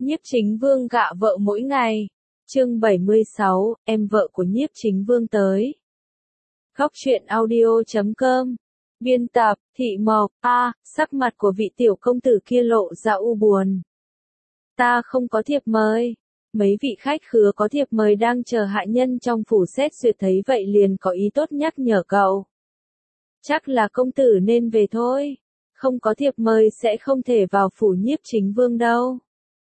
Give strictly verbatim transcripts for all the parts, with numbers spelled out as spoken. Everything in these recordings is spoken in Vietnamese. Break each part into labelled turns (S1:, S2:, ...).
S1: Nhiếp Chính Vương gạ vợ mỗi ngày. Chương bảy mươi sáu, em vợ của Nhiếp Chính Vương tới. Góc truyện audio chấm com. Biên tập, Thị Mộc. A, sắc mặt của vị tiểu công tử kia lộ ra u buồn. Ta không có thiệp mời. Mấy vị khách khứa có thiệp mời đang chờ hạ nhân trong phủ xét duyệt thấy vậy liền có ý tốt nhắc nhở cậu. Chắc là công tử nên về thôi. Không có thiệp mời sẽ không thể vào phủ Nhiếp Chính Vương đâu.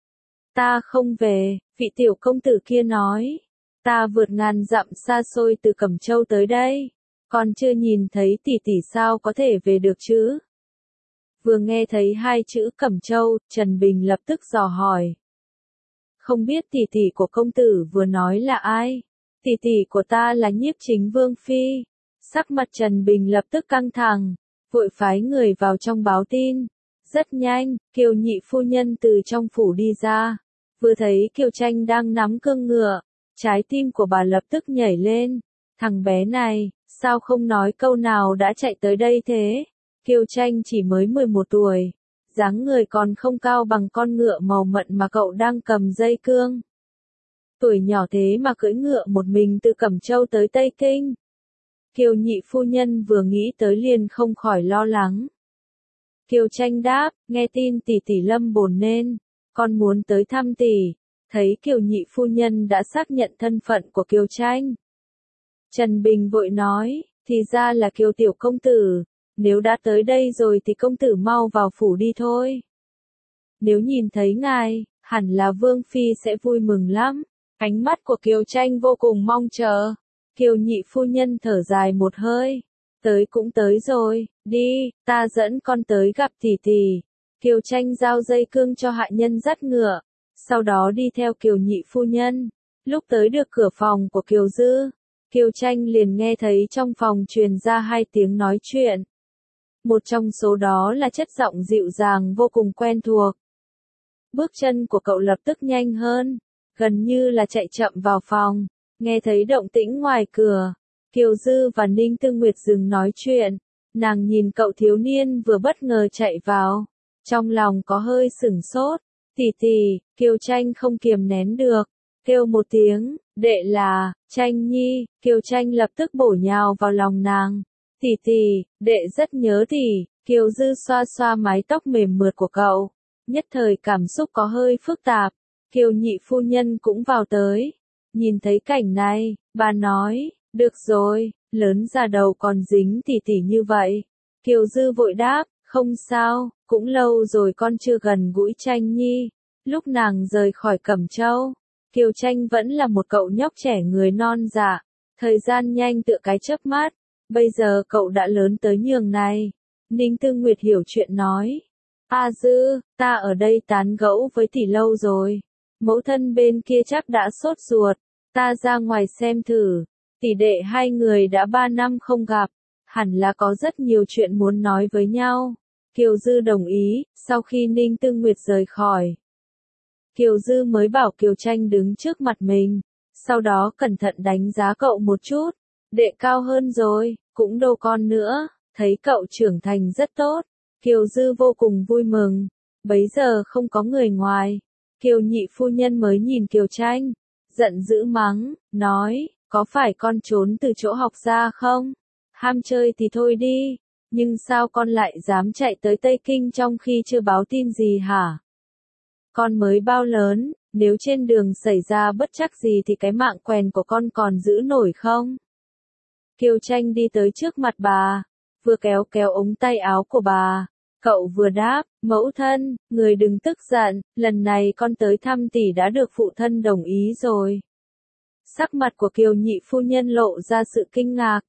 S1: Ta không về, vị tiểu công tử kia nói. Ta vượt ngàn dặm xa xôi từ Cẩm Châu tới đây. Còn chưa nhìn thấy tỷ tỷ sao có thể về được chứ? Vừa nghe thấy hai chữ Cẩm Châu, Trần Bình lập tức dò hỏi. Không biết tỷ tỷ của công tử vừa nói là ai? Tỷ tỷ của ta là Nhiếp Chính Vương Phi. Sắc mặt Trần Bình lập tức căng thẳng, vội phái người vào trong báo tin. Rất nhanh, Kiều nhị phu nhân từ trong phủ đi ra. Vừa thấy Kiều Tranh đang nắm cương ngựa, trái tim của bà lập tức nhảy lên. Thằng bé này, sao không nói câu nào đã chạy tới đây thế? Kiều Tranh chỉ mới mười một tuổi, dáng người còn không cao bằng con ngựa màu mận mà cậu đang cầm dây cương. Tuổi nhỏ thế mà cưỡi ngựa một mình từ Cẩm Châu tới Tây Kinh. Kiều nhị phu nhân vừa nghĩ tới liền không khỏi lo lắng. Kiều Tranh đáp, nghe tin tỷ tỷ lâm bồn nên, con muốn tới thăm tỷ. Thấy Kiều nhị phu nhân đã xác nhận thân phận của Kiều Tranh. Trần Bình vội nói, thì ra là Kiều tiểu công tử, nếu đã tới đây rồi thì công tử mau vào phủ đi thôi. Nếu nhìn thấy ngài, hẳn là Vương Phi sẽ vui mừng lắm. Ánh mắt của Kiều Tranh vô cùng mong chờ. Kiều nhị phu nhân thở dài một hơi. Tới cũng tới rồi, đi, ta dẫn con tới gặp tỷ tỷ. Kiều Tranh giao dây cương cho hạ nhân dắt ngựa, sau đó đi theo Kiều nhị phu nhân. Lúc tới được cửa phòng của Kiều Dư, Kiều Tranh liền nghe thấy trong phòng truyền ra hai tiếng nói chuyện. Một trong số đó là chất giọng dịu dàng vô cùng quen thuộc. Bước chân của cậu lập tức nhanh hơn, gần như là chạy chậm vào phòng. Nghe thấy động tĩnh ngoài cửa, Kiều Dư và Ninh Tư Nguyệt dừng nói chuyện. Nàng nhìn cậu thiếu niên vừa bất ngờ chạy vào, trong lòng có hơi sửng sốt. Tỷ tỷ, Kiều Tranh không kiềm nén được, kêu một tiếng, đệ là, Tranh nhi. Kiều Tranh lập tức bổ nhào vào lòng nàng. Tỷ tỷ, đệ rất nhớ tỷ. Kiều Dư xoa xoa mái tóc mềm mượt của cậu, nhất thời cảm xúc có hơi phức tạp. Kiều nhị phu nhân cũng vào tới. Nhìn thấy cảnh này, bà nói, được rồi, lớn già đầu còn dính tỷ tỷ như vậy. Kiều Dư vội đáp, không sao, cũng lâu rồi con chưa gần gũi Tranh nhi. Lúc nàng rời khỏi Cẩm Châu, Kiều Tranh vẫn là một cậu nhóc trẻ người non dạ. Thời gian nhanh tựa cái chớp mắt, bây giờ cậu đã lớn tới nhường này. Ninh Tư Nguyệt hiểu chuyện nói, A Dư, ta ở đây tán gẫu với tỷ lâu rồi. Mẫu thân bên kia chắc đã sốt ruột, ta ra ngoài xem thử. Tỷ đệ hai người đã ba năm không gặp, hẳn là có rất nhiều chuyện muốn nói với nhau. Kiều Dư đồng ý. Sau khi Ninh Tư Nguyệt rời khỏi, Kiều Dư mới bảo Kiều Tranh đứng trước mặt mình, sau đó cẩn thận đánh giá cậu một chút. Đệ cao hơn rồi, cũng đâu con nữa, thấy cậu trưởng thành rất tốt. Kiều Dư vô cùng vui mừng. Bấy giờ không có người ngoài, Kiều nhị phu nhân mới nhìn Kiều Tranh, giận dữ mắng, nói, có phải con trốn từ chỗ học ra không? Ham chơi thì thôi đi, nhưng sao con lại dám chạy tới Tây Kinh trong khi chưa báo tin gì hả? Con mới bao lớn, nếu trên đường xảy ra bất trắc gì thì cái mạng quèn của con còn giữ nổi không? Kiều Tranh đi tới trước mặt bà, vừa kéo kéo ống tay áo của bà. Cậu vừa đáp, mẫu thân, người đừng tức giận, lần này con tới thăm tỷ đã được phụ thân đồng ý rồi. Sắc mặt của Kiều nhị phu nhân lộ ra sự kinh ngạc.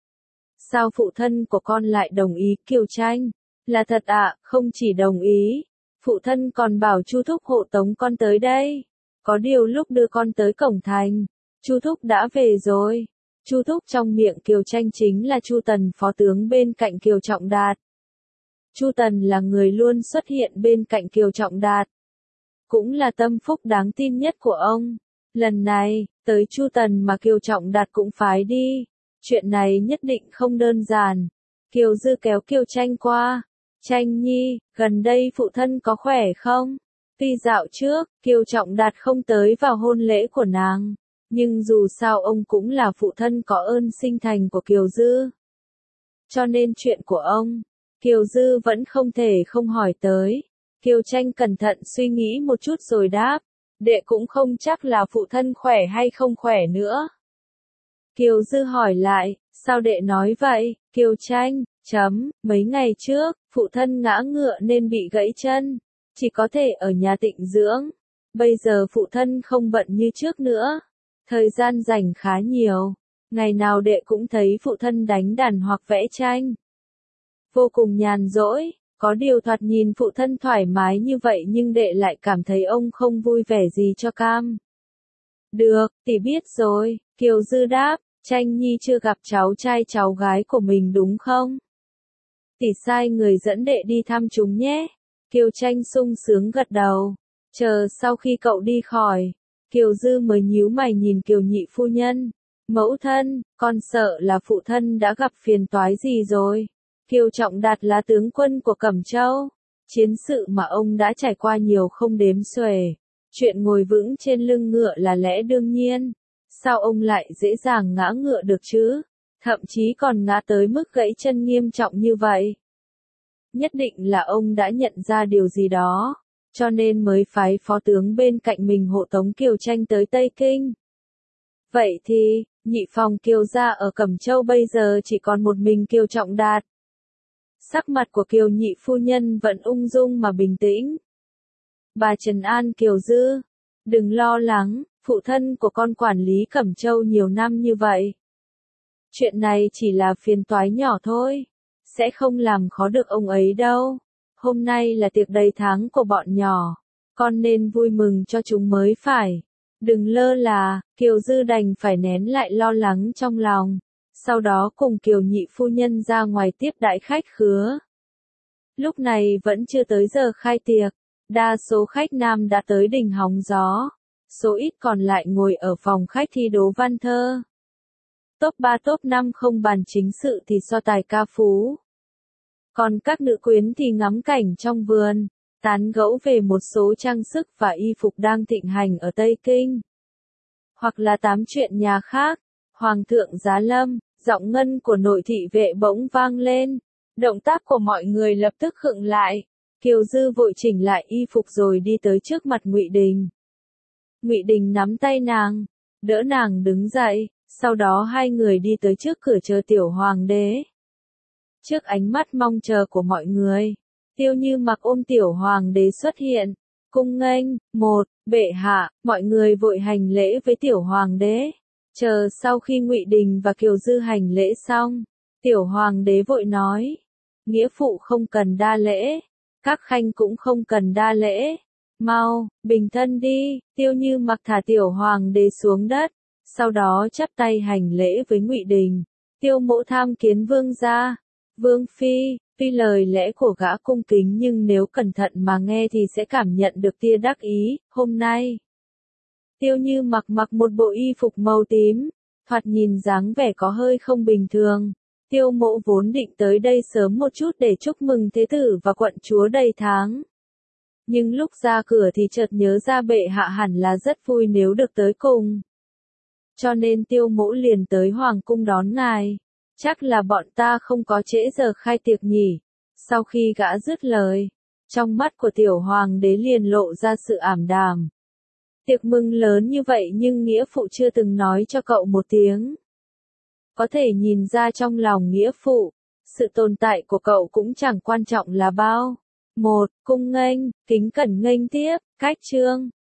S1: Sao phụ thân của con lại đồng ý? Kiều Tranh, là thật ạ, à, không chỉ đồng ý, phụ thân còn bảo Chu Thúc hộ tống con tới đây. Có điều lúc đưa con tới cổng thành, Chu Thúc đã về rồi. Chu Thúc trong miệng Kiều Tranh chính là Chu Tần, phó tướng bên cạnh Kiều Trọng Đạt. Chu Tần là người luôn xuất hiện bên cạnh Kiều Trọng Đạt, cũng là tâm phúc đáng tin nhất của ông. Lần này, tới Chu Tần mà Kiều Trọng Đạt cũng phái đi. Chuyện này nhất định không đơn giản. Kiều Dư kéo Kiều Tranh qua. Tranh nhi, gần đây phụ thân có khỏe không? Tuy dạo trước, Kiều Trọng Đạt không tới vào hôn lễ của nàng, nhưng dù sao ông cũng là phụ thân có ơn sinh thành của Kiều Dư. Cho nên chuyện của ông, Kiều Dư vẫn không thể không hỏi tới. Kiều Tranh cẩn thận suy nghĩ một chút rồi đáp, đệ cũng không chắc là phụ thân khỏe hay không khỏe nữa. Kiều Dư hỏi lại, sao đệ nói vậy? Kiều Tranh, chấm, mấy ngày trước, phụ thân ngã ngựa nên bị gãy chân, chỉ có thể ở nhà tịnh dưỡng. Bây giờ phụ thân không bận như trước nữa, thời gian rảnh khá nhiều, ngày nào đệ cũng thấy phụ thân đánh đàn hoặc vẽ tranh. Vô cùng nhàn rỗi, có điều thoạt nhìn phụ thân thoải mái như vậy nhưng đệ lại cảm thấy ông không vui vẻ gì cho cam. Được, tỷ biết rồi, Kiều Dư đáp, Tranh Nhi chưa gặp cháu trai cháu gái của mình đúng không? Tỷ sai người dẫn đệ đi thăm chúng nhé. Kiều Tranh sung sướng gật đầu. Chờ sau khi cậu đi khỏi, Kiều Dư mới nhíu mày nhìn Kiều nhị phu nhân. Mẫu thân, con sợ là phụ thân đã gặp phiền toái gì rồi. Kiều Trọng Đạt là tướng quân của Cẩm Châu. Chiến sự mà ông đã trải qua nhiều không đếm xuể. Chuyện ngồi vững trên lưng ngựa là lẽ đương nhiên. Sao ông lại dễ dàng ngã ngựa được chứ? Thậm chí còn ngã tới mức gãy chân nghiêm trọng như vậy. Nhất định là ông đã nhận ra điều gì đó, cho nên mới phái phó tướng bên cạnh mình hộ tống Kiều Tranh tới Tây Kinh. Vậy thì, nhị phòng Kiều gia ở Cẩm Châu bây giờ chỉ còn một mình Kiều Trọng Đạt. Sắc mặt của Kiều nhị phu nhân vẫn ung dung mà bình tĩnh. Bà trấn an Kiều Dư, đừng lo lắng, phụ thân của con quản lý Cẩm Châu nhiều năm như vậy. Chuyện này chỉ là phiền toái nhỏ thôi, sẽ không làm khó được ông ấy đâu. Hôm nay là tiệc đầy tháng của bọn nhỏ, con nên vui mừng cho chúng mới phải. Đừng lơ là, Kiều Dư đành phải nén lại lo lắng trong lòng, sau đó cùng Kiều nhị phu nhân ra ngoài tiếp đãi khách khứa. Lúc này vẫn chưa tới giờ khai tiệc, đa số khách nam đã tới đỉnh hóng gió, số ít còn lại ngồi ở phòng khách thi đố văn thơ. Top ba top năm không bàn chính sự thì so tài ca phú. Còn các nữ quyến thì ngắm cảnh trong vườn, tán gẫu về một số trang sức và y phục đang thịnh hành ở Tây Kinh. Hoặc là tám chuyện nhà khác, Hoàng thượng giá lâm, giọng ngân của nội thị vệ bỗng vang lên. Động tác của mọi người lập tức khựng lại. Kiều Dư vội chỉnh lại y phục rồi đi tới trước mặt Ngụy Đình. Ngụy Đình nắm tay nàng, đỡ nàng đứng dậy, sau đó hai người đi tới trước cửa chờ tiểu hoàng đế. Trước ánh mắt mong chờ của mọi người, Tiêu Như Mặc ôm tiểu hoàng đế xuất hiện, cung nghênh, một, bệ hạ, mọi người vội hành lễ với tiểu hoàng đế. Chờ sau khi Ngụy Đình và Kiều Dư hành lễ xong, tiểu hoàng đế vội nói, nghĩa phụ không cần đa lễ, các khanh cũng không cần đa lễ, mau, bình thân đi. Tiêu Như Mặc thả tiểu hoàng đế xuống đất, sau đó chắp tay hành lễ với Ngụy Đình. Tiêu mẫu tham kiến vương gia. Vương phi, tuy lời lẽ của gã cung kính nhưng nếu cẩn thận mà nghe thì sẽ cảm nhận được tia đắc ý. Hôm nay, Tiêu Như Mặc mặc một bộ y phục màu tím, thoạt nhìn dáng vẻ có hơi không bình thường. Tiêu mẫu vốn định tới đây sớm một chút để chúc mừng thế tử và quận chúa đầy tháng. Nhưng lúc ra cửa thì chợt nhớ ra bệ hạ hẳn là rất vui nếu được tới cùng. Cho nên tiêu mẫu liền tới hoàng cung đón ngài. Chắc là bọn ta không có trễ giờ khai tiệc nhỉ. Sau khi gã dứt lời, trong mắt của tiểu hoàng đế liền lộ ra sự ảm đạm. Tiệc mừng lớn như vậy nhưng nghĩa phụ chưa từng nói cho cậu một tiếng. Có thể nhìn ra trong lòng nghĩa phụ, sự tồn tại của cậu cũng chẳng quan trọng là bao. Một, cung nghênh, kính cẩn nghênh tiếp, cách trương,